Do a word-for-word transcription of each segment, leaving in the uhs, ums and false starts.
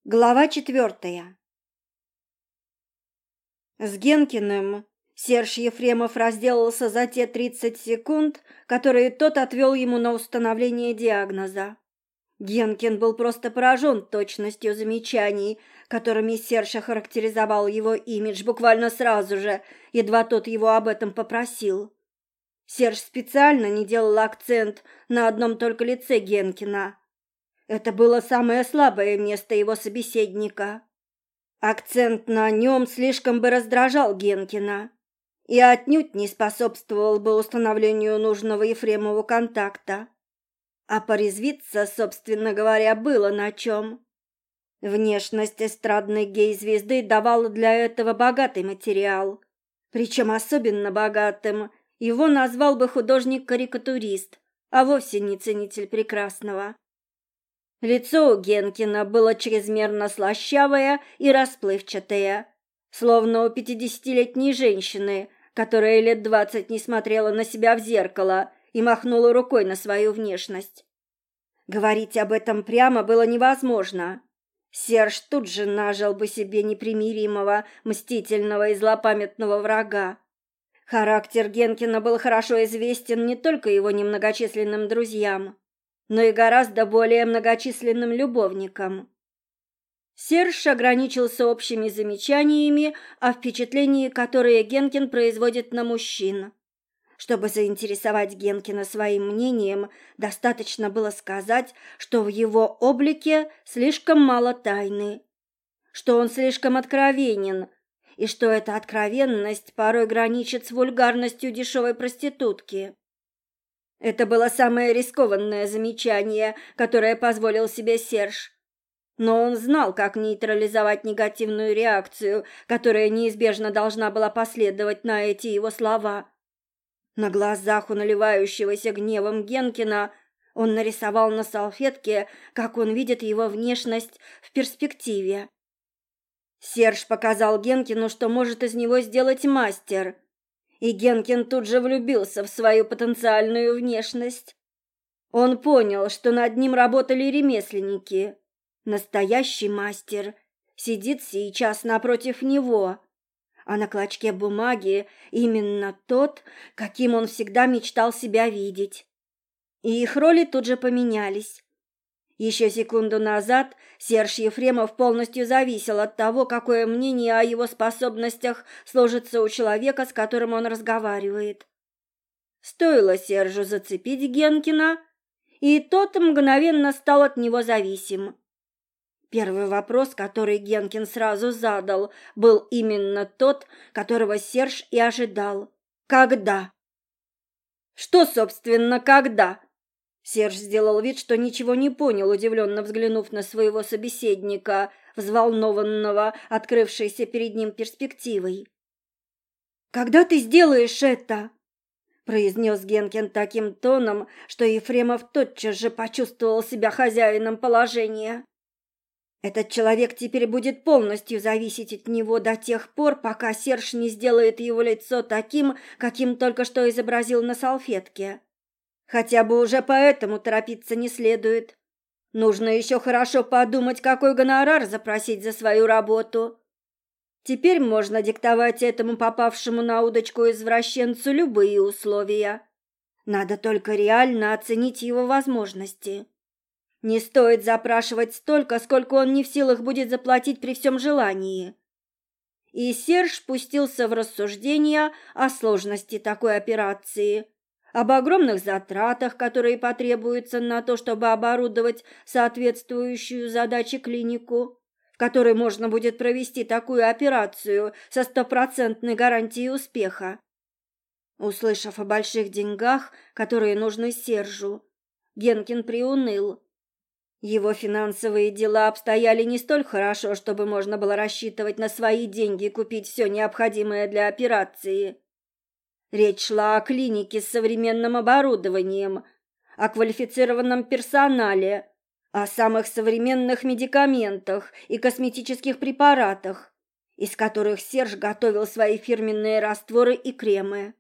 Глава четвертая. С Генкиным Серж Ефремов разделался за те тридцать секунд, которые тот отвел ему на установление диагноза. Генкин был просто поражен точностью замечаний, которыми Серж охарактеризовал его имидж буквально сразу же, едва тот его об этом попросил. Серж специально не делал акцент на одном только лице Генкина. Это было самое слабое место его собеседника. Акцент на нем слишком бы раздражал Генкина и отнюдь не способствовал бы установлению нужного Ефремову контакта. А порезвиться, собственно говоря, было на чем. Внешность эстрадной гей-звезды давала для этого богатый материал. Причем особенно богатым его назвал бы художник-карикатурист, а вовсе не ценитель прекрасного. Лицо у Генкина было чрезмерно слащавое и расплывчатое, словно у пятидесятилетней женщины, которая лет двадцать не смотрела на себя в зеркало и махнула рукой на свою внешность. Говорить об этом прямо было невозможно. Серж тут же нажил бы себе непримиримого, мстительного и злопамятного врага. Характер Генкина был хорошо известен не только его немногочисленным друзьям, но и гораздо более многочисленным любовникам. Серж ограничился общими замечаниями о впечатлении, которые Генкин производит на мужчин. Чтобы заинтересовать Генкина своим мнением, достаточно было сказать, что в его облике слишком мало тайны, что он слишком откровенен, и что эта откровенность порой граничит с вульгарностью дешевой проститутки. Это было самое рискованное замечание, которое позволил себе Серж. Но он знал, как нейтрализовать негативную реакцию, которая неизбежно должна была последовать на эти его слова. На глазах у наливающегося гневом Генкина он нарисовал на салфетке, как он видит его внешность в перспективе. Серж показал Генкину, что может из него сделать мастер. И Генкин тут же влюбился в свою потенциальную внешность. Он понял, что над ним работали ремесленники. Настоящий мастер сидит сейчас напротив него, а на клочке бумаги именно тот, каким он всегда мечтал себя видеть. И их роли тут же поменялись. Еще секунду назад Серж Ефремов полностью зависел от того, какое мнение о его способностях сложится у человека, с которым он разговаривает. Стоило Сержу зацепить Генкина, и тот мгновенно стал от него зависим. Первый вопрос, который Генкин сразу задал, был именно тот, которого Серж и ожидал. «Когда?» «Что, собственно, когда?» Серж сделал вид, что ничего не понял, удивленно взглянув на своего собеседника, взволнованного, открывшейся перед ним перспективой. «Когда ты сделаешь это?» – произнес Генкин таким тоном, что Ефремов тотчас же почувствовал себя хозяином положения. Этот человек теперь будет полностью зависеть от него до тех пор, пока Серж не сделает его лицо таким, каким только что изобразил на салфетке. Хотя бы уже поэтому торопиться не следует. Нужно еще хорошо подумать, какой гонорар запросить за свою работу. Теперь можно диктовать этому попавшему на удочку извращенцу любые условия. Надо только реально оценить его возможности. Не стоит запрашивать столько, сколько он не в силах будет заплатить при всем желании. И Серж пустился в рассуждения о сложности такой операции, об огромных затратах, которые потребуются на то, чтобы оборудовать соответствующую задаче клинику, в которой можно будет провести такую операцию со стопроцентной гарантией успеха. Услышав о больших деньгах, которые нужны Сержу, Генкин приуныл. Его финансовые дела обстояли не столь хорошо, чтобы можно было рассчитывать на свои деньги и купить все необходимое для операции. Речь шла о клинике с современным оборудованием, о квалифицированном персонале, о самых современных медикаментах и косметических препаратах, из которых Серж готовил свои фирменные растворы и кремы.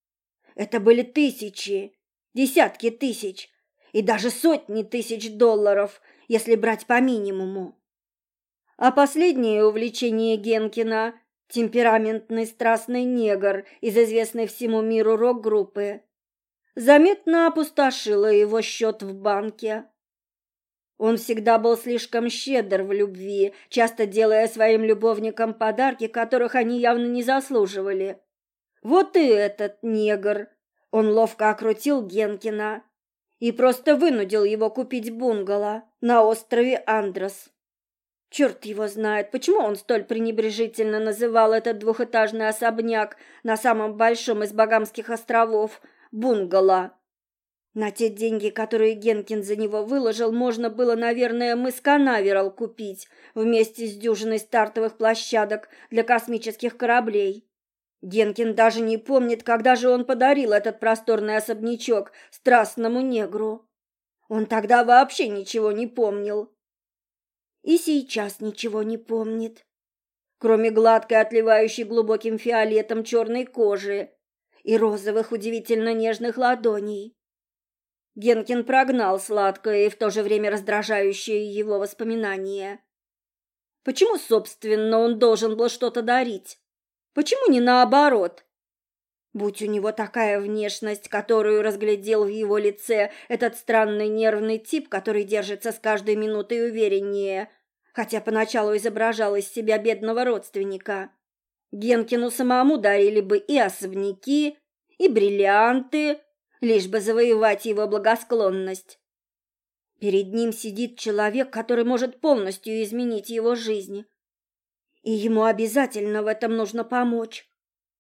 Это были тысячи, десятки тысяч и даже сотни тысяч долларов, если брать по минимуму. А последнее увлечение Генкина – темпераментный страстный негр из известной всему миру рок-группы – заметно опустошило его счет в банке. Он всегда был слишком щедр в любви, часто делая своим любовникам подарки, которых они явно не заслуживали. Вот и этот негр. Он ловко окрутил Генкина и просто вынудил его купить бунгало на острове Андрос. Черт его знает, почему он столь пренебрежительно называл этот двухэтажный особняк на самом большом из Багамских островов бунгало. На те деньги, которые Генкин за него выложил, можно было, наверное, мыс Канаверал купить вместе с дюжиной стартовых площадок для космических кораблей. Генкин даже не помнит, когда же он подарил этот просторный особнячок страстному негру. Он тогда вообще ничего не помнил. И сейчас ничего не помнит, кроме гладкой, отливающей глубоким фиолетом черной кожи и розовых удивительно нежных ладоней. Генкин прогнал сладкое и в то же время раздражающее его воспоминание. Почему, собственно, он должен был что-то дарить? Почему не наоборот? Будь у него такая внешность, которую разглядел в его лице этот странный нервный тип, который держится с каждой минутой увереннее, хотя поначалу изображал из себя бедного родственника, Генкину самому дарили бы и особняки, и бриллианты, лишь бы завоевать его благосклонность. Перед ним сидит человек, который может полностью изменить его жизнь, и ему обязательно в этом нужно помочь.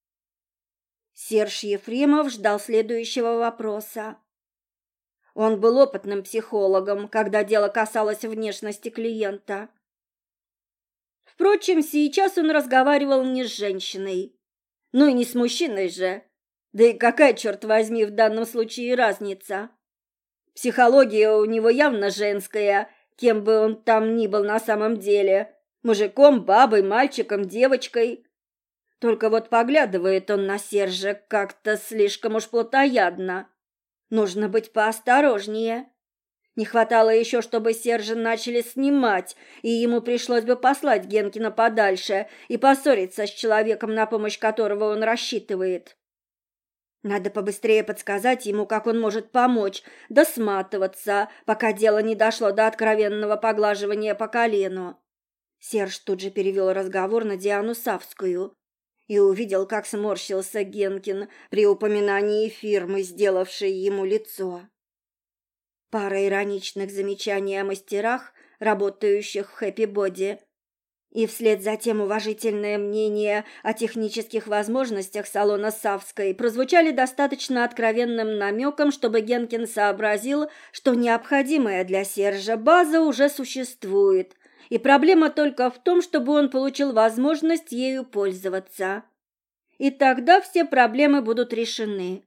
Серж Ефремов ждал следующего вопроса. Он был опытным психологом, когда дело касалось внешности клиента. Впрочем, сейчас он разговаривал не с женщиной, ну и не с мужчиной же. Да и какая, черт возьми, в данном случае разница? Психология у него явно женская, кем бы он там ни был на самом деле. Мужиком, бабой, мальчиком, девочкой. Только вот поглядывает он на Сержа как-то слишком уж плотоядно. Нужно быть поосторожнее. Не хватало еще, чтобы Сержа начали снимать, и ему пришлось бы послать Генкина подальше и поссориться с человеком, на помощь которого он рассчитывает. Надо побыстрее подсказать ему, как он может помочь, да сматываться, пока дело не дошло до откровенного поглаживания по колену. Серж тут же перевел разговор на Диану Савскую и увидел, как сморщился Генкин при упоминании фирмы, сделавшей ему лицо. Пара ироничных замечаний о мастерах, работающих в хэппи-боди, и вслед за тем уважительное мнение о технических возможностях салона Савской прозвучали достаточно откровенным намеком, чтобы Генкин сообразил, что необходимая для Сержа база уже существует, и проблема только в том, чтобы он получил возможность ею пользоваться. И тогда все проблемы будут решены.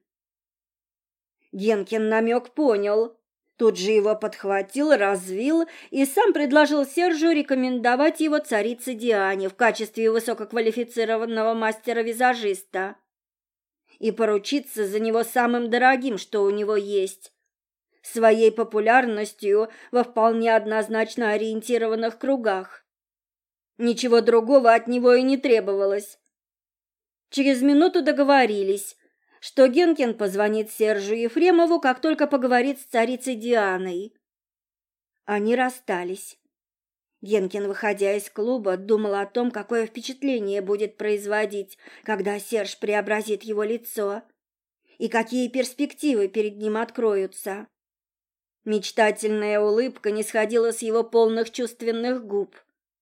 Генкин намек понял. Тут же его подхватил, развил и сам предложил Сержу рекомендовать его царице Диане в качестве высококвалифицированного мастера-визажиста и поручиться за него самым дорогим, что у него есть, своей популярностью во вполне однозначно ориентированных кругах. Ничего другого от него и не требовалось. Через минуту договорились, что Генкин позвонит Сержу Ефремову, как только поговорит с царицей Дианой. Они расстались. Генкин, выходя из клуба, думал о том, какое впечатление будет производить, когда Серж преобразит его лицо, и какие перспективы перед ним откроются. Мечтательная улыбка не сходила с его полных чувственных губ.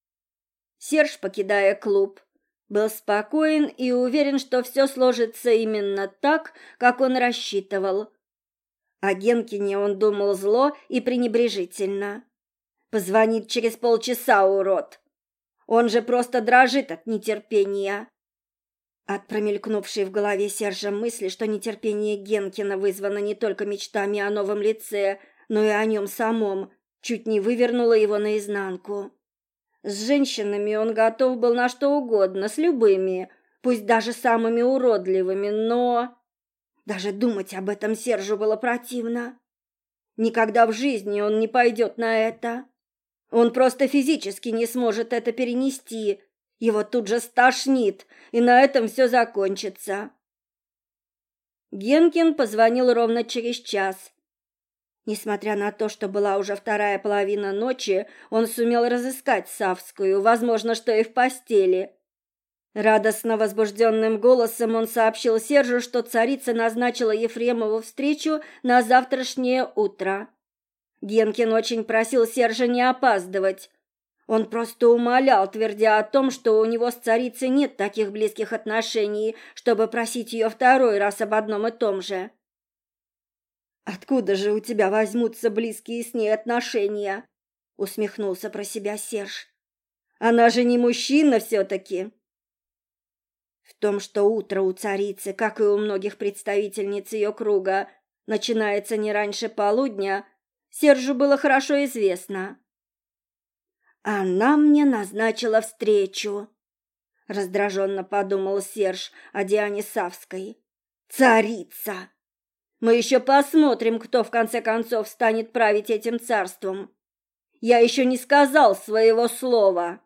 Серж, покидая клуб, был спокоен и уверен, что все сложится именно так, как он рассчитывал. О Генкине он думал зло и пренебрежительно. Позвонит через полчаса, урод. Он же просто дрожит от нетерпения. От промелькнувшей в голове Сержа мысли, что нетерпение Генкина вызвано не только мечтами о новом лице, но и о нем самом, чуть не вывернуло его наизнанку. С женщинами он готов был на что угодно, с любыми, пусть даже самыми уродливыми, но... Даже думать об этом Сержу было противно. Никогда в жизни он не пойдет на это. Он просто физически не сможет это перенести. Его тут же стошнит, и на этом все закончится. Генкин позвонил ровно через час. Несмотря на то, что была уже вторая половина ночи, он сумел разыскать Савскую, возможно, что и в постели. Радостно возбужденным голосом он сообщил Сержу, что царица назначила Ефремову встречу на завтрашнее утро. Генкин очень просил Сержа не опаздывать. Он просто умолял, твердя о том, что у него с царицей нет таких близких отношений, чтобы просить ее второй раз об одном и том же. «Откуда же у тебя возьмутся близкие с ней отношения?» — усмехнулся про себя Серж. «Она же не мужчина все-таки». В том, что утро у царицы, как и у многих представительниц ее круга, начинается не раньше полудня, Сержу было хорошо известно. «Она мне назначила встречу», — раздраженно подумал Серж о Диане Савской. «Царица! Мы еще посмотрим, кто в конце концов станет править этим царством. Я еще не сказал своего слова».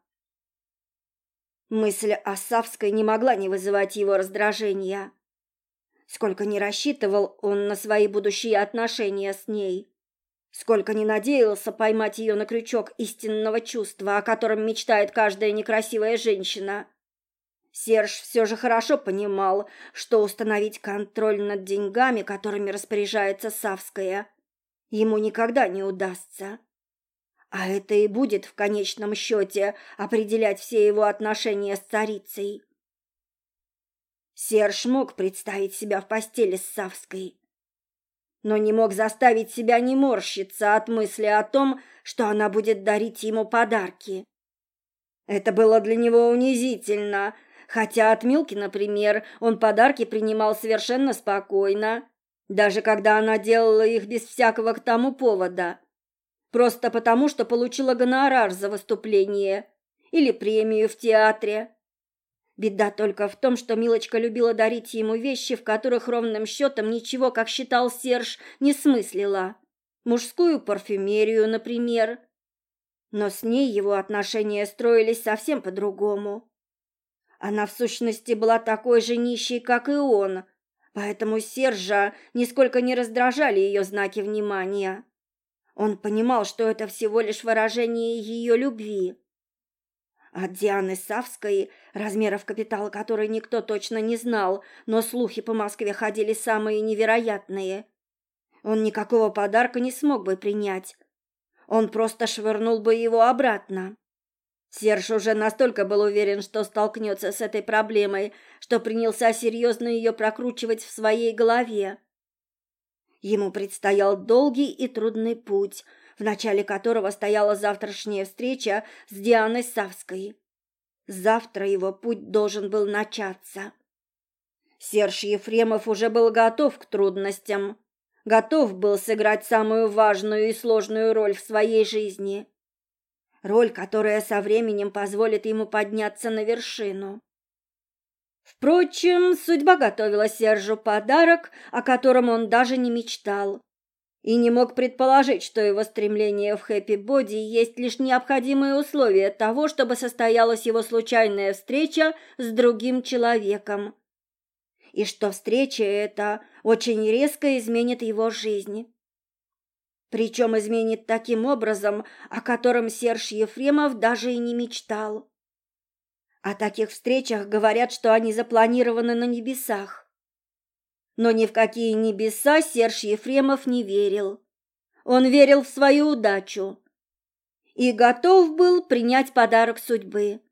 Мысль о Савской не могла не вызывать его раздражения. Сколько ни рассчитывал он на свои будущие отношения с ней, сколько ни надеялся поймать ее на крючок истинного чувства, о котором мечтает каждая некрасивая женщина, Серж все же хорошо понимал, что установить контроль над деньгами, которыми распоряжается Савская, ему никогда не удастся. А это и будет в конечном счете определять все его отношения с царицей. Серж мог представить себя в постели с Савской, но не мог заставить себя не морщиться от мысли о том, что она будет дарить ему подарки. Это было для него унизительно, хотя от Милки, например, он подарки принимал совершенно спокойно, даже когда она делала их без всякого к тому повода, просто потому, что получила гонорар за выступление или премию в театре. Беда только в том, что Милочка любила дарить ему вещи, в которых ровным счетом ничего, как считал Серж, не смыслила. Мужскую парфюмерию, например. Но с ней его отношения строились совсем по-другому. Она, в сущности, была такой же нищей, как и он, поэтому Сержа нисколько не раздражали ее знаки внимания. Он понимал, что это всего лишь выражение ее любви. От Дианы Савской, размеров капитала которой никто точно не знал, но слухи по Москве ходили самые невероятные, он никакого подарка не смог бы принять. Он просто швырнул бы его обратно. Серж уже настолько был уверен, что столкнется с этой проблемой, что принялся серьезно ее прокручивать в своей голове. Ему предстоял долгий и трудный путь, в начале которого стояла завтрашняя встреча с Дианой Савской. Завтра его путь должен был начаться. Серж Ефремов уже был готов к трудностям, готов был сыграть самую важную и сложную роль в своей жизни. Роль, которая со временем позволит ему подняться на вершину. Впрочем, судьба готовила Сержу подарок, о котором он даже не мечтал, и не мог предположить, что его стремление в хэппи-боди есть лишь необходимое условие того, чтобы состоялась его случайная встреча с другим человеком, и что встреча эта очень резко изменит его жизнь. Причем изменит таким образом, о котором Серж Ефремов даже и не мечтал. О таких встречах говорят, что они запланированы на небесах. Но ни в какие небеса Серж Ефремов не верил. Он верил в свою удачу и готов был принять подарок судьбы.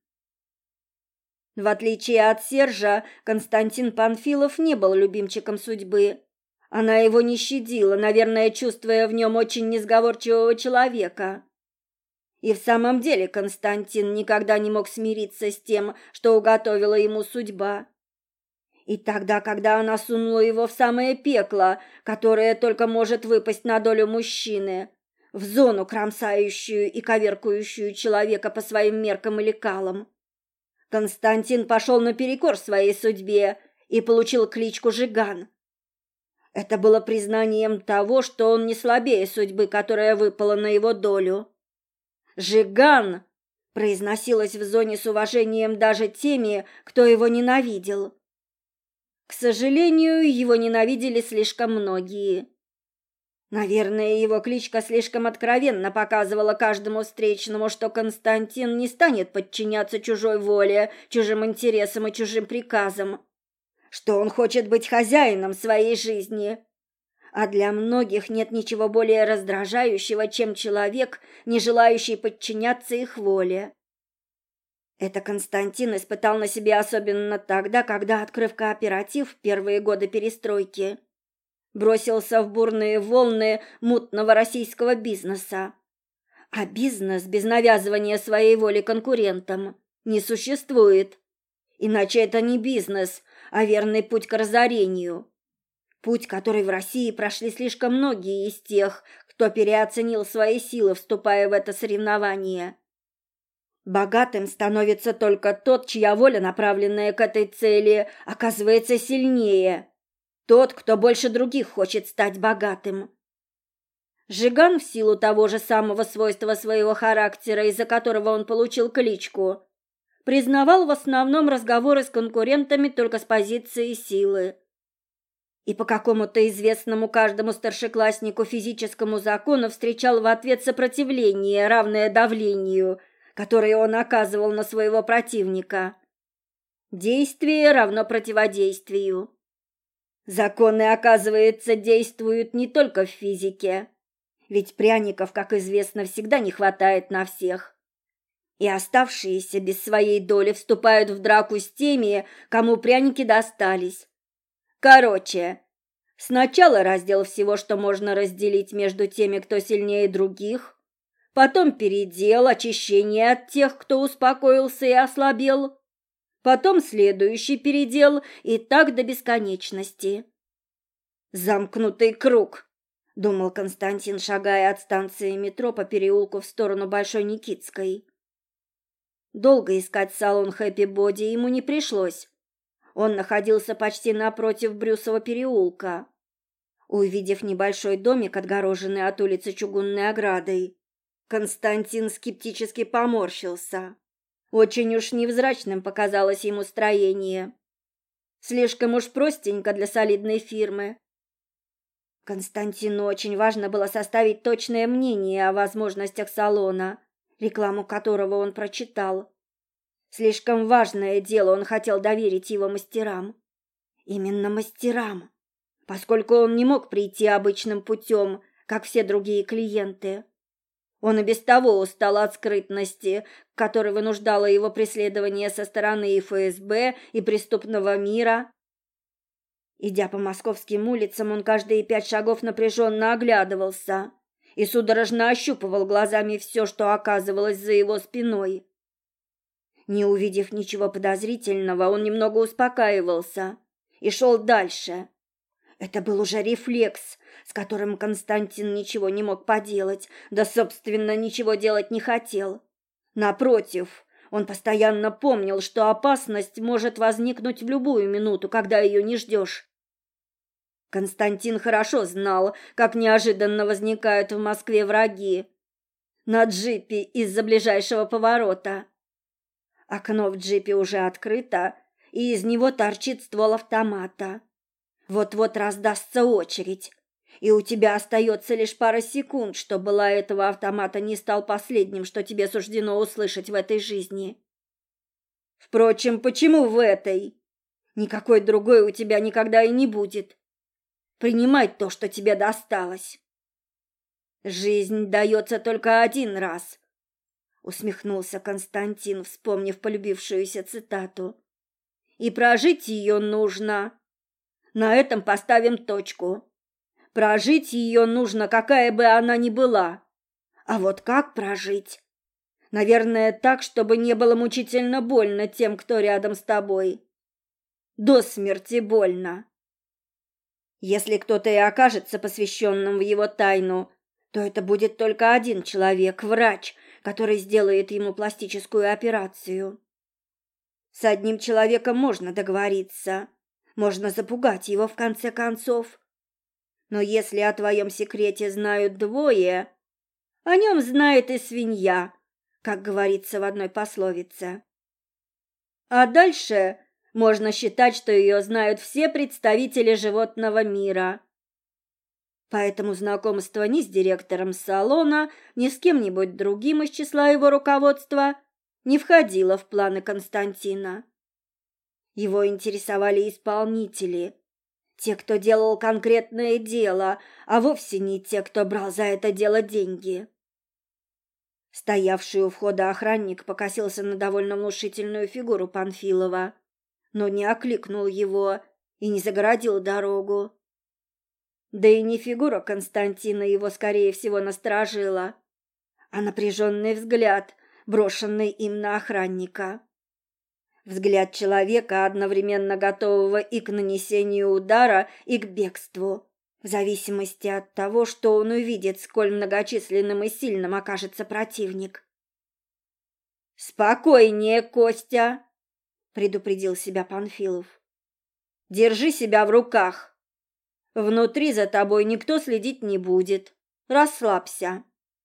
В отличие от Сержа, Константин Панфилов не был любимчиком судьбы. Она его не щадила, наверное, чувствуя в нем очень несговорчивого человека. И в самом деле Константин никогда не мог смириться с тем, что уготовила ему судьба. И тогда, когда она сунула его в самое пекло, которое только может выпасть на долю мужчины, в зону, кромсающую и коверкающую человека по своим меркам и лекалам, Константин пошел наперекор своей судьбе и получил кличку Жиган. Это было признанием того, что он не слабее судьбы, которая выпала на его долю. «Жиган!» произносилось в зоне с уважением даже теми, кто его ненавидел. К сожалению, его ненавидели слишком многие. Наверное, его кличка слишком откровенно показывала каждому встречному, что Константин не станет подчиняться чужой воле, чужим интересам и чужим приказам, что он хочет быть хозяином своей жизни. А для многих нет ничего более раздражающего, чем человек, не желающий подчиняться их воле. Это Константин испытал на себе особенно тогда, когда, открыв кооператив в первые годы перестройки, бросился в бурные волны мутного российского бизнеса. А бизнес без навязывания своей воли конкурентам не существует. Иначе это не бизнес, а верный путь к разорению. Путь, который в России прошли слишком многие из тех, кто переоценил свои силы, вступая в это соревнование. Богатым становится только тот, чья воля, направленная к этой цели, оказывается сильнее. Тот, кто больше других хочет стать богатым. Жиган, в силу того же самого свойства своего характера, из-за которого он получил кличку, признавал в основном разговоры с конкурентами только с позиции силы. И по какому-то известному каждому старшекласснику физическому закону встречал в ответ сопротивление, равное давлению, которое он оказывал на своего противника. Действие равно противодействию. Законы, оказывается, действуют не только в физике, ведь пряников, как известно, всегда не хватает на всех. И оставшиеся без своей доли вступают в драку с теми, кому пряники достались. Короче, сначала раздел всего, что можно разделить между теми, кто сильнее других, потом передел, очищение от тех, кто успокоился и ослабел, потом следующий передел и так до бесконечности. «Замкнутый круг», — думал Константин, шагая от станции метро по переулку в сторону Большой Никитской. Долго искать салон «Хэппи Боди» ему не пришлось. Он находился почти напротив Брюсова переулка. Увидев небольшой домик, отгороженный от улицы чугунной оградой, Константин скептически поморщился. Очень уж невзрачным показалось ему строение. Слишком уж простенько для солидной фирмы. Константину очень важно было составить точное мнение о возможностях салона, рекламу которого он прочитал. Слишком важное дело он хотел доверить его мастерам. Именно мастерам, поскольку он не мог прийти обычным путем, как все другие клиенты. Он и без того устал от скрытности, к которой вынуждало его преследование со стороны и эф эс бэ, и преступного мира. Идя по московским улицам, он каждые пять шагов напряженно оглядывался и судорожно ощупывал глазами все, что оказывалось за его спиной. Не увидев ничего подозрительного, он немного успокаивался и шел дальше. Это был уже рефлекс, с которым Константин ничего не мог поделать, да, собственно, ничего делать не хотел. Напротив, он постоянно помнил, что опасность может возникнуть в любую минуту, когда ее не ждешь. Константин хорошо знал, как неожиданно возникают в Москве враги. На джипе из-за ближайшего поворота. Окно в джипе уже открыто, и из него торчит ствол автомата. Вот-вот раздастся очередь, и у тебя остается лишь пара секунд, чтобы лай этого автомата не стал последним, что тебе суждено услышать в этой жизни. Впрочем, почему в этой? Никакой другой у тебя никогда и не будет. Принимай то, что тебе досталось. Жизнь дается только один раз, усмехнулся Константин, вспомнив полюбившуюся цитату. И прожить ее нужно. На этом поставим точку. Прожить ее нужно, какая бы она ни была. А вот как прожить? Наверное, так, чтобы не было мучительно больно тем, кто рядом с тобой. До смерти больно. Если кто-то и окажется посвященным в его тайну, то это будет только один человек, врач, который сделает ему пластическую операцию. С одним человеком можно договориться, можно запугать его в конце концов. Но если о твоем секрете знают двое, о нем знает и свинья, как говорится в одной пословице. А дальше можно считать, что ее знают все представители животного мира. Поэтому знакомство ни с директором салона, ни с кем-нибудь другим из числа его руководства не входило в планы Константина. Его интересовали исполнители, те, кто делал конкретное дело, а вовсе не те, кто брал за это дело деньги. Стоявший у входа охранник покосился на довольно внушительную фигуру Панфилова, но не окликнул его и не загородил дорогу. Да и не фигура Константина его, скорее всего, насторожила, а напряженный взгляд, брошенный им на охранника. Взгляд человека, одновременно готового и к нанесению удара, и к бегству, в зависимости от того, что он увидит, сколь многочисленным и сильным окажется противник. «Спокойнее, Костя!» — предупредил себя Панфилов. «Держи себя в руках. Внутри за тобой никто следить не будет. Расслабься».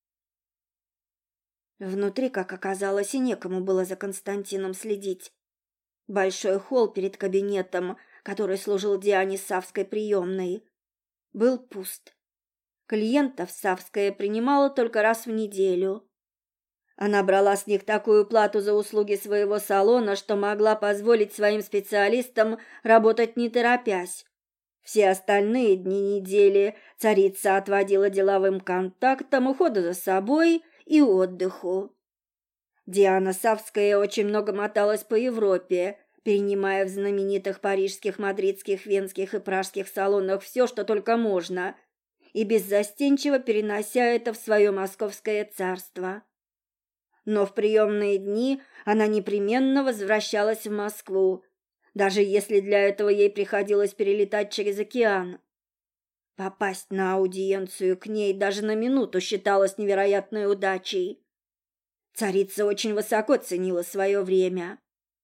Внутри, как оказалось, и некому было за Константином следить. Большой холл перед кабинетом, который служил Диане Савской приемной, был пуст. Клиентов Савская принимала только раз в неделю. Она брала с них такую плату за услуги своего салона, что могла позволить своим специалистам работать не торопясь. Все остальные дни недели царица отводила деловым контактам, уходу за собой и отдыху. Диана Савская очень много моталась по Европе, перенимая в знаменитых парижских, мадридских, венских и пражских салонах все, что только можно, и беззастенчиво перенося это в свое московское царство. Но в приемные дни она непременно возвращалась в Москву, даже если для этого ей приходилось перелетать через океан. Попасть на аудиенцию к ней даже на минуту считалось невероятной удачей. Царица очень высоко ценила свое время.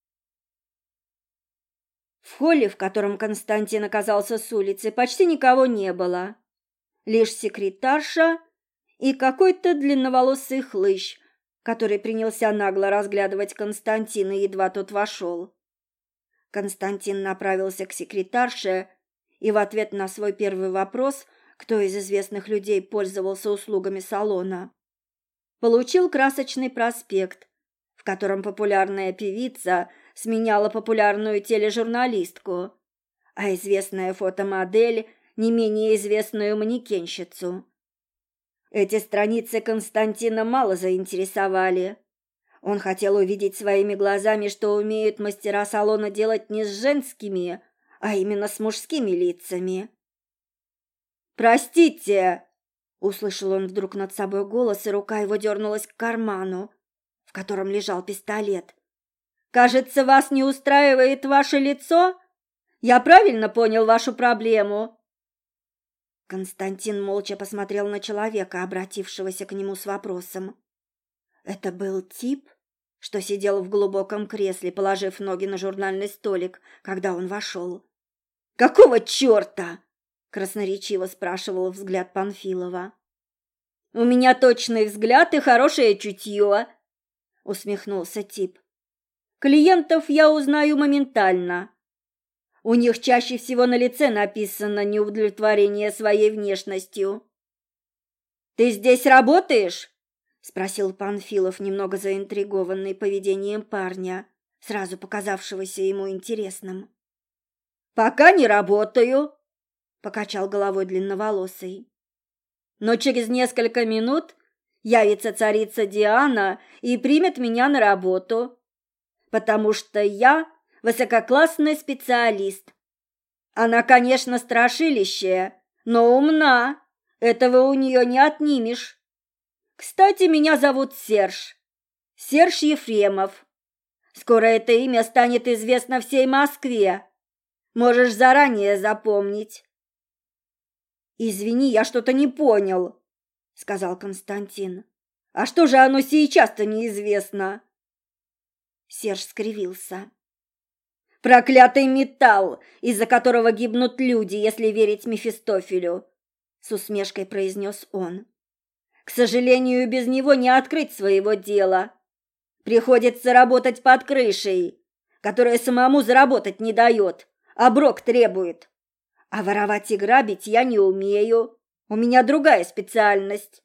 В холле, в котором Константин оказался с улицы, почти никого не было. Лишь секретарша и какой-то длинноволосый хлыщ, который принялся нагло разглядывать Константина, едва тот вошел. Константин направился к секретарше и в ответ на свой первый вопрос, кто из известных людей пользовался услугами салона, получил красочный проспект, в котором популярная певица сменяла популярную тележурналистку, а известная фотомодель не менее известную манекенщицу. Эти страницы Константина мало заинтересовали. Он хотел увидеть своими глазами, что умеют мастера салона делать не с женскими, а именно с мужскими лицами. «Простите!» — услышал он вдруг над собой голос, и рука его дернулась к карману, в котором лежал пистолет. «Кажется, вас не устраивает ваше лицо? Я правильно понял вашу проблему?» Константин молча посмотрел на человека, обратившегося к нему с вопросом. Это был тип, что сидел в глубоком кресле, положив ноги на журнальный столик, когда он вошел. «Какого черта?» — красноречиво спрашивал взгляд Панфилова. «У меня точный взгляд и хорошее чутье», — усмехнулся тип. «Клиентов я узнаю моментально. У них чаще всего на лице написано неудовлетворение своей внешностью». «Ты здесь работаешь?» — спросил Панфилов, немного заинтригованный поведением парня, сразу показавшегося ему интересным. «Пока не работаю», — покачал головой длинноволосый. «Но через несколько минут явится царица Диана и примет меня на работу, потому что я высококлассный специалист. Она, конечно, страшилище, но умна, этого у нее не отнимешь. Кстати, меня зовут Серж, Серж Ефремов. Скоро это имя станет известно всей Москве. Можешь заранее запомнить». «Извини, я что-то не понял», — сказал Константин. «А что же оно сейчас-то неизвестно?» Серж скривился. «Проклятый металл, из-за которого гибнут люди, если верить Мефистофелю», — с усмешкой произнес он. «К сожалению, без него не открыть своего дела. Приходится работать под крышей, которая самому заработать не дает, а брок требует. А воровать и грабить я не умею. У меня другая специальность.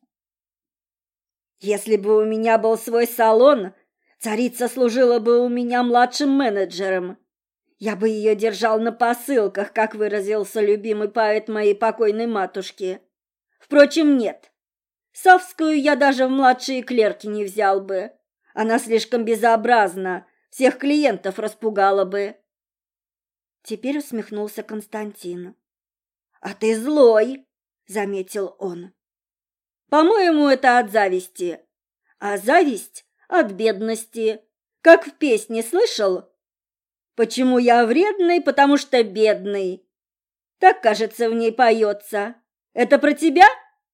Если бы у меня был свой салон, царица служила бы у меня младшим менеджером. Я бы ее держал на посылках, как выразился любимый поэт моей покойной матушки. Впрочем, нет. Савскую я даже в младшие клерки не взял бы. Она слишком безобразна, всех клиентов распугала бы. Теперь усмехнулся Константин. «А ты злой», — заметил он. «По-моему, это от зависти, а зависть от бедности. Как в песне слышал? Почему я вредный, потому что бедный. Так, кажется, в ней поется. Это про тебя?»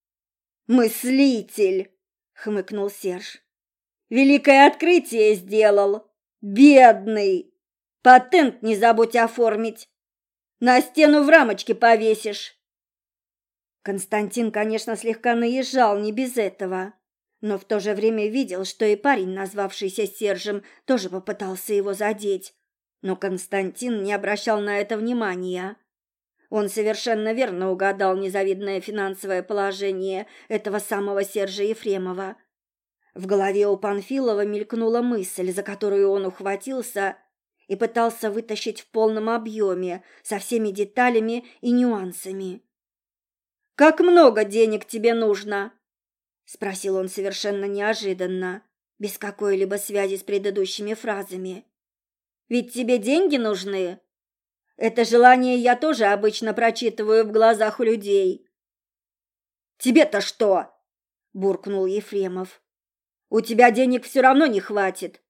«Мыслитель», — хмыкнул Серж. «Великое открытие сделал. Бедный. Патент не забудь оформить. На стену в рамочке повесишь». Константин, конечно, слегка наезжал, не без этого, но в то же время видел, что и парень, назвавшийся Сержем, тоже попытался его задеть. Но Константин не обращал на это внимания. Он совершенно верно угадал незавидное финансовое положение этого самого Сержа Ефремова. В голове у Панфилова мелькнула мысль, за которую он ухватился и пытался вытащить в полном объеме, со всеми деталями и нюансами. «Как много денег тебе нужно?» — спросил он совершенно неожиданно, без какой-либо связи с предыдущими фразами. «Ведь тебе деньги нужны? Это желание я тоже обычно прочитываю в глазах у людей». «Тебе-то что?» — буркнул Ефремов. «У тебя денег все равно не хватит».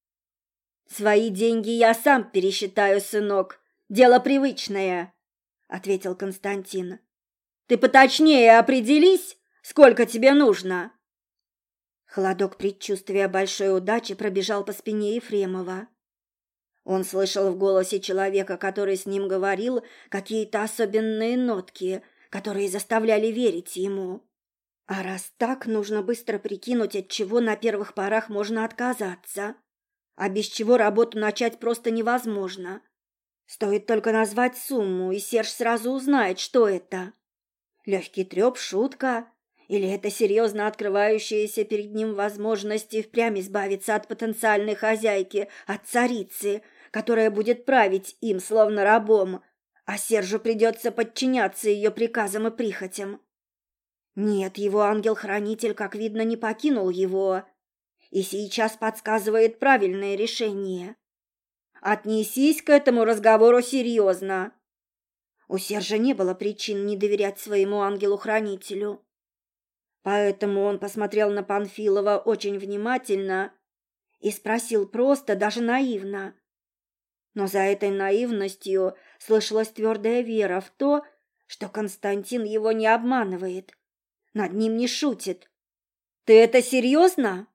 «Свои деньги я сам пересчитаю, сынок. Дело привычное», — ответил Константин. «Ты поточнее определись, сколько тебе нужно». Холодок предчувствия большой удачи пробежал по спине Ефремова. Он слышал в голосе человека, который с ним говорил, какие-то особенные нотки, которые заставляли верить ему. А раз так, нужно быстро прикинуть, от чего на первых порах можно отказаться, а без чего работу начать просто невозможно. Стоит только назвать сумму, и Серж сразу узнает, что это. Легкий треп, шутка, или это серьезно открывающаяся перед ним возможность и впрямь избавиться от потенциальной хозяйки, от царицы, которая будет править им, словно рабом, а Сержу придется подчиняться ее приказам и прихотям. Нет, его ангел-хранитель, как видно, не покинул его, и сейчас подсказывает правильное решение. Отнесись к этому разговору серьезно. У Сержа не было причин не доверять своему ангелу-хранителю. Поэтому он посмотрел на Панфилова очень внимательно и спросил просто, даже наивно. Но за этой наивностью слышалась твердая вера в то, что Константин его не обманывает, над ним не шутит. «Ты это серьезно?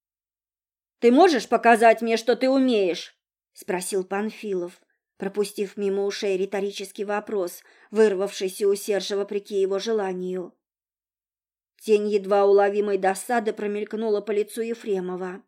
Ты можешь показать мне, что ты умеешь?» — спросил Панфилов, пропустив мимо ушей риторический вопрос, вырвавшийся у Сержа вопреки его желанию. Тень едва уловимой досады промелькнула по лицу Ефремова.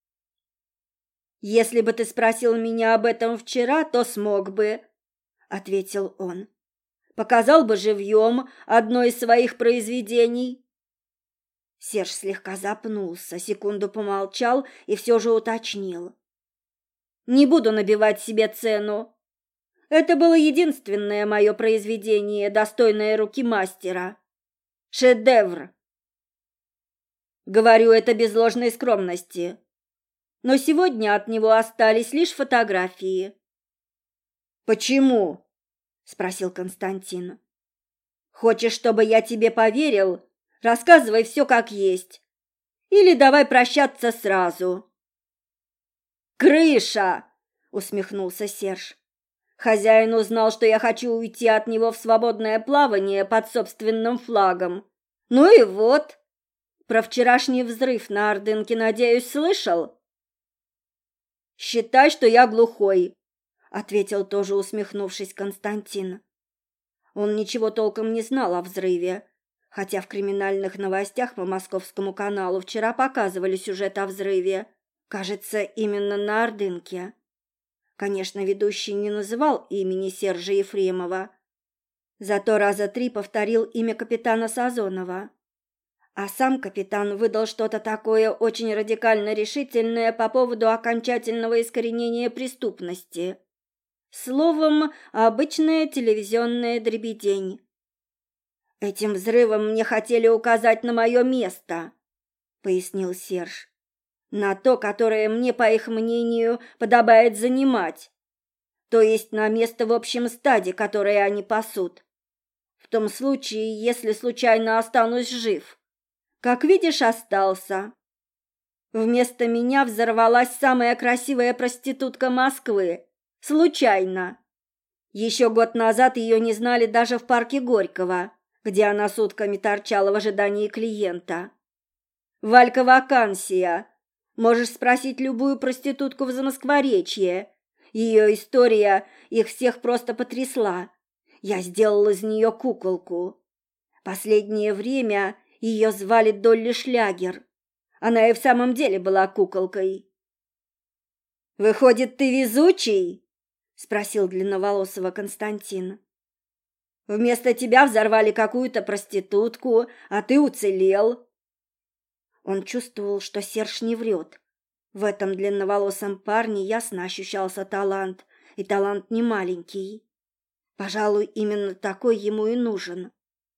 «Если бы ты спросил меня об этом вчера, то смог бы», — ответил он. «Показал бы живьем одно из своих произведений». Серж слегка запнулся, секунду помолчал и все же уточнил. «Не буду набивать себе цену. Это было единственное мое произведение, достойное руки мастера. Шедевр. Говорю это без ложной скромности. Но сегодня от него остались лишь фотографии». «Почему?» — спросил Константин. «Хочешь, чтобы я тебе поверил? Рассказывай все как есть. Или давай прощаться сразу». «Крыша!» — усмехнулся Серж. «Хозяин узнал, что я хочу уйти от него в свободное плавание под собственным флагом. Ну и вот. Про вчерашний взрыв на Ордынке, надеюсь, слышал?» «Считай, что я глухой», — ответил тоже усмехнувшись Константин. Он ничего толком не знал о взрыве, хотя в криминальных новостях по Московскому каналу вчера показывали сюжет о взрыве, Кажется, именно на Ордынке. Конечно, ведущий не называл имени Сержа Ефремова, зато раза три повторил имя капитана Сазонова. А сам капитан выдал что-то такое очень радикально решительное по поводу окончательного искоренения преступности. Словом, обычная телевизионная дребедень. «Этим взрывом мне хотели указать на мое место», — пояснил Серж. «На то, которое мне, по их мнению, подобает занимать. То есть на место в общем стаде, которое они пасут. В том случае, если случайно останусь жив. Как видишь, остался. Вместо меня взорвалась самая красивая проститутка Москвы. Случайно. Еще год назад ее не знали даже в парке Горького, где она сутками торчала в ожидании клиента. Валька вакансия. Можешь спросить любую проститутку в Замоскворечье. Ее история их всех просто потрясла. Я сделал из нее куколку. Последнее время ее звали Долли Шлягер. Она и в самом деле была куколкой. «Выходит, ты везучий?» — спросил длинноволосого Константин. «Вместо тебя взорвали какую-то проститутку, а ты уцелел». Он чувствовал, что Серж не врет. В этом длинноволосом парне ясно ощущался талант, и талант не маленький. Пожалуй, именно такой ему и нужен.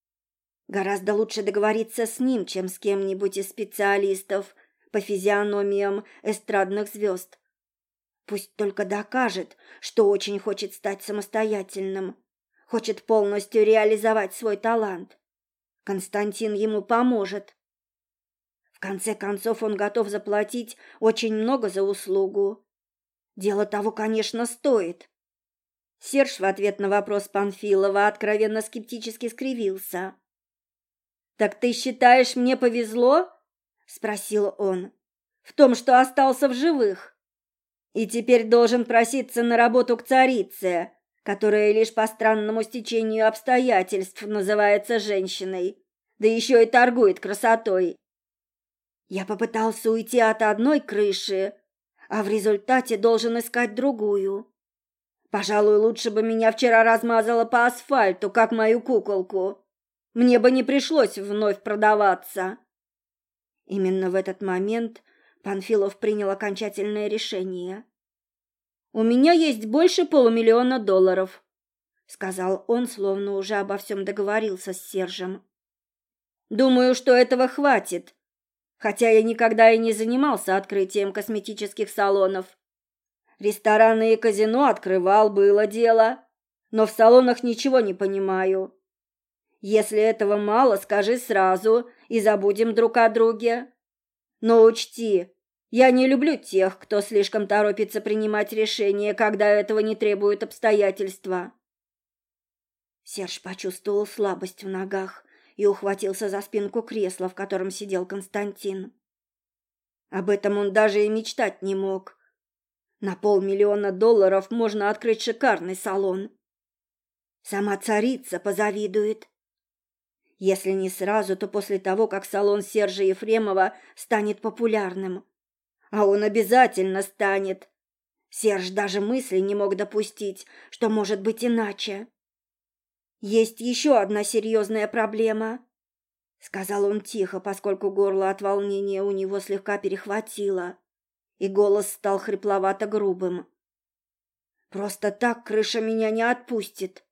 Гораздо лучше договориться с ним, чем с кем-нибудь из специалистов по физиономиям эстрадных звезд. Пусть только докажет, что очень хочет стать самостоятельным, хочет полностью реализовать свой талант. Константин ему поможет. В конце концов, он готов заплатить очень много за услугу. Дело того, конечно, стоит. Серж в ответ на вопрос Панфилова откровенно скептически скривился. «Так ты считаешь, мне повезло?» — спросил он. «В том, что остался в живых. И теперь должен проситься на работу к царице, которая лишь по странному стечению обстоятельств называется женщиной, да еще и торгует красотой. Я попытался уйти от одной крыши, а в результате должен искать другую. Пожалуй, лучше бы меня вчера размазало по асфальту, как мою куколку. Мне бы не пришлось вновь продаваться». Именно в этот момент Панфилов принял окончательное решение. «У меня есть больше полумиллиона долларов», — сказал он, словно уже обо всем договорился с Сержем. «Думаю, что этого хватит, хотя я никогда и не занимался открытием косметических салонов. Рестораны и казино открывал, было дело, но в салонах ничего не понимаю. Если этого мало, скажи сразу и забудем друг о друге. Но учти, я не люблю тех, кто слишком торопится принимать решения, когда этого не требуют обстоятельства». Серж почувствовал слабость в ногах и ухватился за спинку кресла, в котором сидел Константин. Об этом он даже и мечтать не мог. На полмиллиона долларов можно открыть шикарный салон. Сама царица позавидует. Если не сразу, то после того, как салон Сержа Ефремова станет популярным. А он обязательно станет. Серж даже мысли не мог допустить, что может быть иначе. «Есть еще одна серьезная проблема», — сказал он тихо, поскольку горло от волнения у него слегка перехватило, и голос стал хрипловато-грубым. «Просто так крыша меня не отпустит».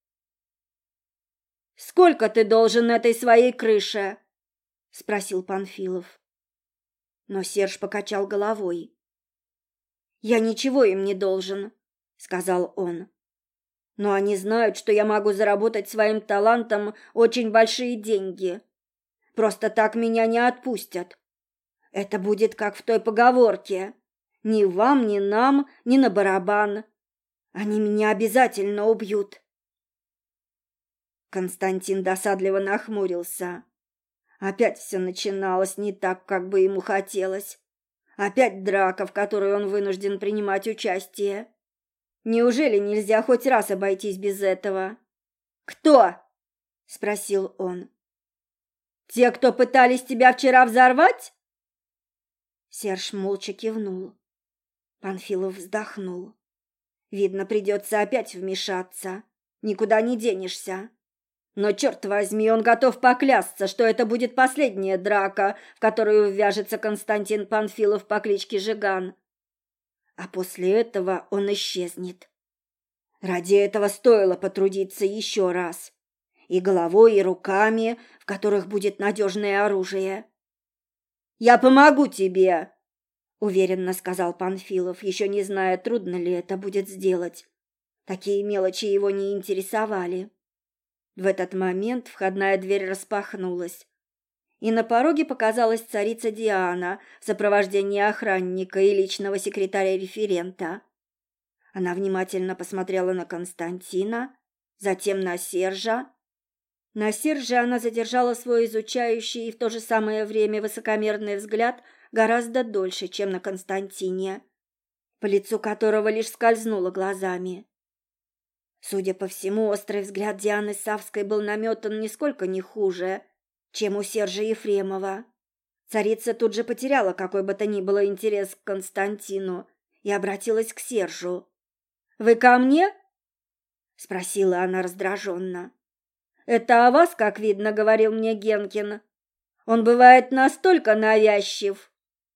«Сколько ты должен этой своей крыше?» — спросил Панфилов. Но Серж покачал головой. «Я ничего им не должен», — сказал он. «Но они знают, что я могу заработать своим талантом очень большие деньги. Просто так меня не отпустят. Это будет как в той поговорке: ни вам, ни нам, ни на барабан. Они меня обязательно убьют». Константин досадливо нахмурился. Опять все начиналось не так, как бы ему хотелось. Опять драка, в которой он вынужден принимать участие. Неужели нельзя хоть раз обойтись без этого? «Кто?» — спросил он. «Те, кто пытались тебя вчера взорвать?» Серж молча кивнул. Панфилов вздохнул. Видно, придется опять вмешаться. Никуда не денешься. Но, черт возьми, он готов поклясться, что это будет последняя драка, в которую ввяжется Константин Панфилов по кличке Жиган. А после этого он исчезнет. Ради этого стоило потрудиться еще раз. И головой, и руками, в которых будет надежное оружие. «Я помогу тебе!» — уверенно сказал Панфилов, еще не зная, трудно ли это будет сделать. Такие мелочи его не интересовали. В этот момент входная дверь распахнулась, и на пороге показалась царица Диана в сопровождении охранника и личного секретаря-референта. Она внимательно посмотрела на Константина, затем на Сержа. На Серже она задержала свой изучающий и в то же самое время высокомерный взгляд гораздо дольше, чем на Константине, по лицу которого лишь скользнула глазами. Судя по всему, острый взгляд Дианы Савской был наметан нисколько не хуже, чем у Сержа Ефремова. Царица тут же потеряла какой бы то ни было интерес к Константину и обратилась к Сержу. «Вы ко мне?» — спросила она раздраженно. «Это о вас, как видно, говорил мне Генкин. Он бывает настолько навязчив».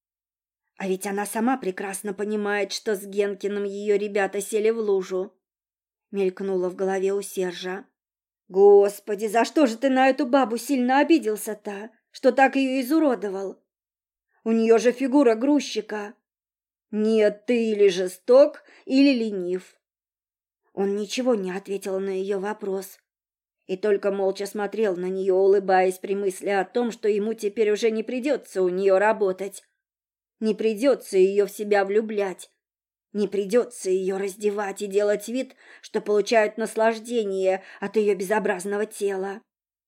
А ведь она сама прекрасно понимает, что с Генкиным ее ребята сели в лужу. Мелькнуло в голове у Сержа. «Господи, за что же ты на эту бабу сильно обиделся-то, что так ее изуродовал? У нее же фигура грузчика. Нет, ты или жесток, или ленив». Он ничего не ответил на ее вопрос и только молча смотрел на нее, улыбаясь при мысли о том, что ему теперь уже не придется у нее работать, не придется ее в себя влюблять. Не придется ее раздевать и делать вид, что получают наслаждение от ее безобразного тела.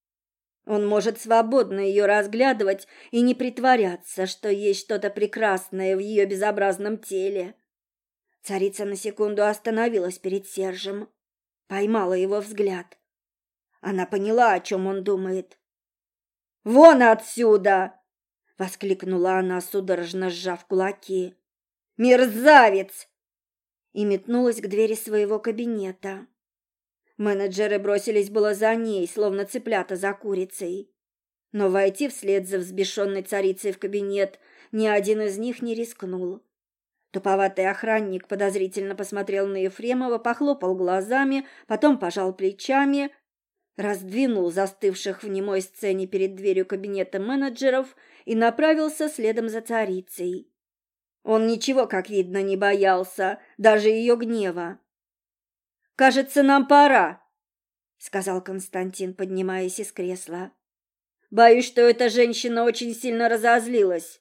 Он может свободно ее разглядывать и не притворяться, что есть что-то прекрасное в ее безобразном теле. Царица на секунду остановилась перед Сержем, поймала его взгляд. Она поняла, о чем он думает. «Вон отсюда!» — воскликнула она, судорожно сжав кулаки. «Мерзавец!» И метнулась к двери своего кабинета. Менеджеры бросились было за ней, словно цыплята за курицей. Но войти вслед за взбешенной царицей в кабинет ни один из них не рискнул. Туповатый охранник подозрительно посмотрел на Ефремова, похлопал глазами, потом пожал плечами, раздвинул застывших в немой сцене перед дверью кабинета менеджеров и направился следом за царицей. Он ничего, как видно, не боялся, даже ее гнева. «Кажется, нам пора», — сказал Константин, поднимаясь из кресла. «Боюсь, что эта женщина очень сильно разозлилась».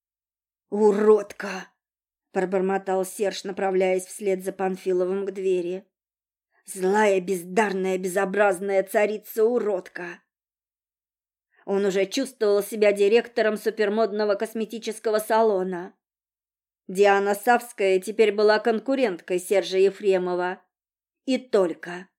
«Уродка!» — пробормотал Серж, направляясь вслед за Панфиловым к двери. «Злая, бездарная, безобразная царица-уродка!» Он уже чувствовал себя директором супермодного косметического салона. Диана Савская теперь была конкуренткой Сержа Ефремова. И только.